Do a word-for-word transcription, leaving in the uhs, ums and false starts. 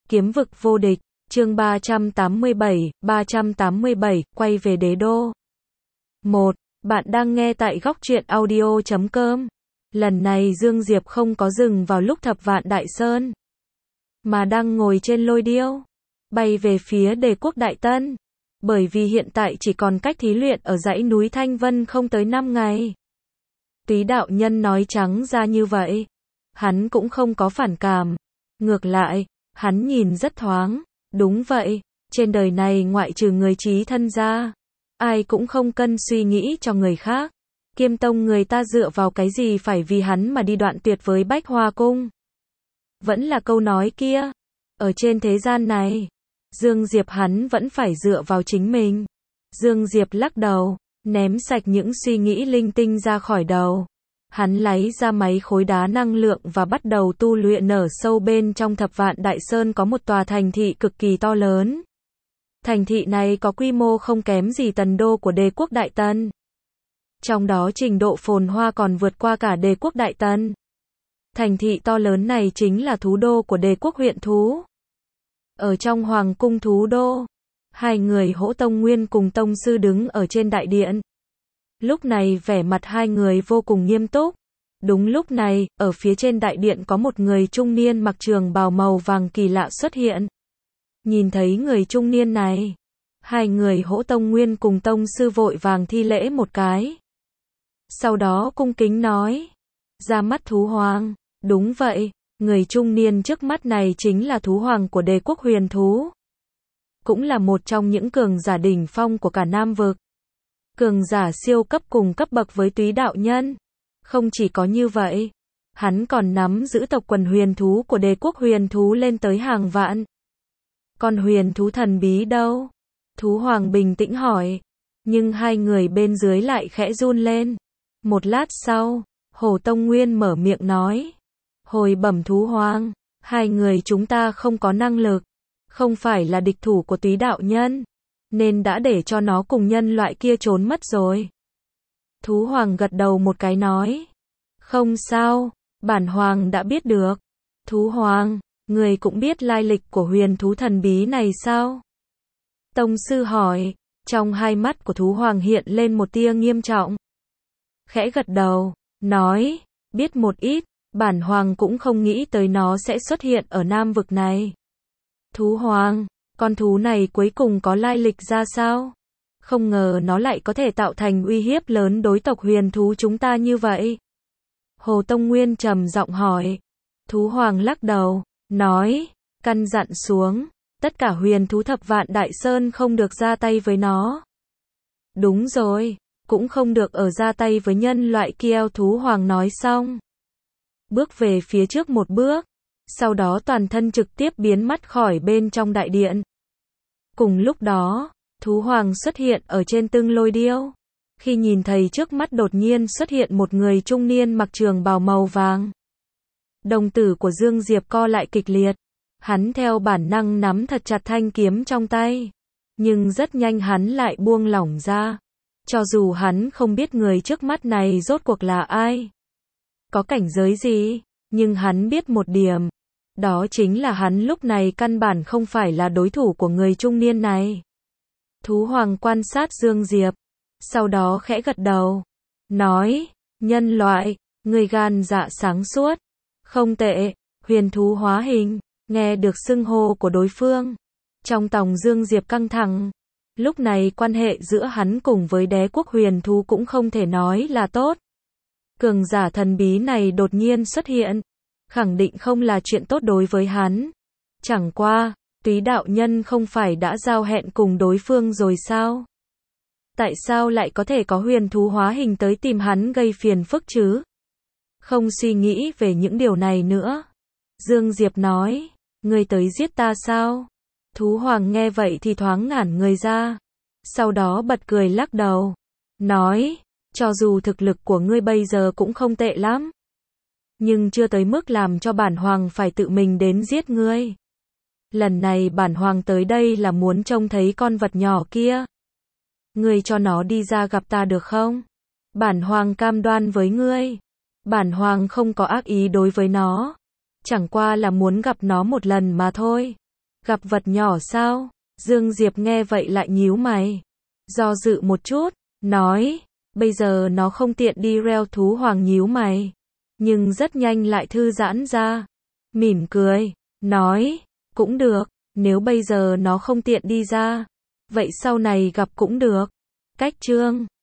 Kiếm vực vô địch, chương ba trăm tám mươi bảy, ba trăm tám mươi bảy, quay về đế đô. một. Bạn đang nghe tại góc truyện audio chấm com. Lần này Dương Diệp không có dừng vào lúc Thập Vạn Đại Sơn, mà đang ngồi trên lôi điêu, bay về phía Đế quốc Đại Tân. Bởi vì hiện tại chỉ còn cách thí luyện ở dãy núi Thanh Vân không tới năm ngày. Túy đạo nhân nói trắng ra như vậy. Hắn cũng không có phản cảm. Ngược lại, hắn nhìn rất thoáng. Đúng vậy, trên đời này ngoại trừ người trí thân ra, ai cũng không cân suy nghĩ cho người khác. Kiêm tông người ta dựa vào cái gì phải vì hắn mà đi đoạn tuyệt với Bách Hoa Cung. Vẫn là câu nói kia. Ở trên thế gian này, Dương Diệp hắn vẫn phải dựa vào chính mình. Dương Diệp lắc đầu, ném sạch những suy nghĩ linh tinh ra khỏi đầu. Hắn lấy ra máy khối đá năng lượng và bắt đầu tu luyện. Nở sâu bên trong Thập Vạn Đại Sơn có một tòa thành thị cực kỳ to lớn. Thành thị này có quy mô không kém gì tần đô của Đế quốc Đại Tân. Trong đó trình độ phồn hoa còn vượt qua cả Đế quốc Đại Tân. Thành thị to lớn này chính là thú đô của Đế quốc huyện thú. Ở trong Hoàng cung thú đô, hai người Hỗ Tông Nguyên cùng Tông Sư đứng ở trên đại điện. Lúc này vẻ mặt hai người vô cùng nghiêm túc. Đúng lúc này, ở phía trên đại điện có một người trung niên mặc trường bào màu vàng kỳ lạ xuất hiện. Nhìn thấy người trung niên này, hai người Hỗ Tông Nguyên cùng Tông Sư vội vàng thi lễ một cái. Sau đó cung kính nói, ra mắt thú hoàng. Đúng vậy, người trung niên trước mắt này chính là thú hoàng của Đế quốc huyền thú. Cũng là một trong những cường giả đỉnh phong của cả Nam vực. Cường giả siêu cấp cùng cấp bậc với Túy đạo nhân. Không chỉ có như vậy, hắn còn nắm giữ tộc quần huyền thú của Đế quốc huyền thú lên tới hàng vạn. Còn huyền thú thần bí đâu? Thú hoàng bình tĩnh hỏi. Nhưng hai người bên dưới lại khẽ run lên. Một lát sau, Hổ Tông Nguyên mở miệng nói. Hồi bẩm thú hoàng, hai người chúng ta không có năng lực, không phải là địch thủ của Túy đạo nhân, nên đã để cho nó cùng nhân loại kia trốn mất rồi. Thú hoàng gật đầu một cái nói. Không sao, bản hoàng đã biết được. Thú hoàng, người cũng biết lai lịch của huyền thú thần bí này sao? Tông sư hỏi. Trong hai mắt của thú hoàng hiện lên một tia nghiêm trọng. Khẽ gật đầu, nói, biết một ít, bản hoàng cũng không nghĩ tới nó sẽ xuất hiện ở Nam vực này. Thú hoàng, con thú này cuối cùng có lai lịch ra sao? Không ngờ nó lại có thể tạo thành uy hiếp lớn đối tộc huyền thú chúng ta như vậy. Hồ Tông Nguyên trầm giọng hỏi. Thú hoàng lắc đầu, nói, căn dặn xuống, tất cả huyền thú Thập Vạn Đại Sơn không được ra tay với nó. Đúng rồi, cũng không được ở ra tay với nhân loại kia. Thú hoàng nói xong, bước về phía trước một bước, sau đó toàn thân trực tiếp biến mất khỏi bên trong đại điện. Cùng lúc đó, thú hoàng xuất hiện ở trên từng lôi điêu. Khi nhìn thấy trước mắt đột nhiên xuất hiện một người trung niên mặc trường bào màu vàng. Đồng tử của Dương Diệp co lại kịch liệt. Hắn theo bản năng nắm thật chặt thanh kiếm trong tay. Nhưng rất nhanh hắn lại buông lỏng ra. Cho dù hắn không biết người trước mắt này rốt cuộc là ai, có cảnh giới gì, nhưng hắn biết một điểm. Đó chính là hắn lúc này căn bản không phải là đối thủ của người trung niên này. Thú hoàng quan sát Dương Diệp, sau đó khẽ gật đầu, nói, nhân loại, người gan dạ sáng suốt, không tệ. Huyền thú hóa hình, nghe được xưng hô của đối phương, trong lòng Dương Diệp căng thẳng. Lúc này quan hệ giữa hắn cùng với Đế quốc huyền thú cũng không thể nói là tốt. Cường giả thần bí này đột nhiên xuất hiện, khẳng định không là chuyện tốt đối với hắn. Chẳng qua, Túy đạo nhân không phải đã giao hẹn cùng đối phương rồi sao? Tại sao lại có thể có huyền thú hóa hình tới tìm hắn gây phiền phức chứ? Không suy nghĩ về những điều này nữa. Dương Diệp nói, ngươi tới giết ta sao? Thú hoàng nghe vậy thì thoáng ngản người ra. Sau đó bật cười lắc đầu, nói, cho dù thực lực của ngươi bây giờ cũng không tệ lắm, nhưng chưa tới mức làm cho bản hoàng phải tự mình đến giết ngươi. Lần này bản hoàng tới đây là muốn trông thấy con vật nhỏ kia. Ngươi cho nó đi ra gặp ta được không? Bản hoàng cam đoan với ngươi, bản hoàng không có ác ý đối với nó. Chẳng qua là muốn gặp nó một lần mà thôi. Gặp vật nhỏ sao? Dương Diệp nghe vậy lại nhíu mày. Do dự một chút, nói, bây giờ nó không tiện đi reo thú hoàng nhíu mày. Nhưng rất nhanh lại thư giãn ra. Mỉm cười, nói, cũng được, nếu bây giờ nó không tiện đi ra. Vậy sau này gặp cũng được. Cách chương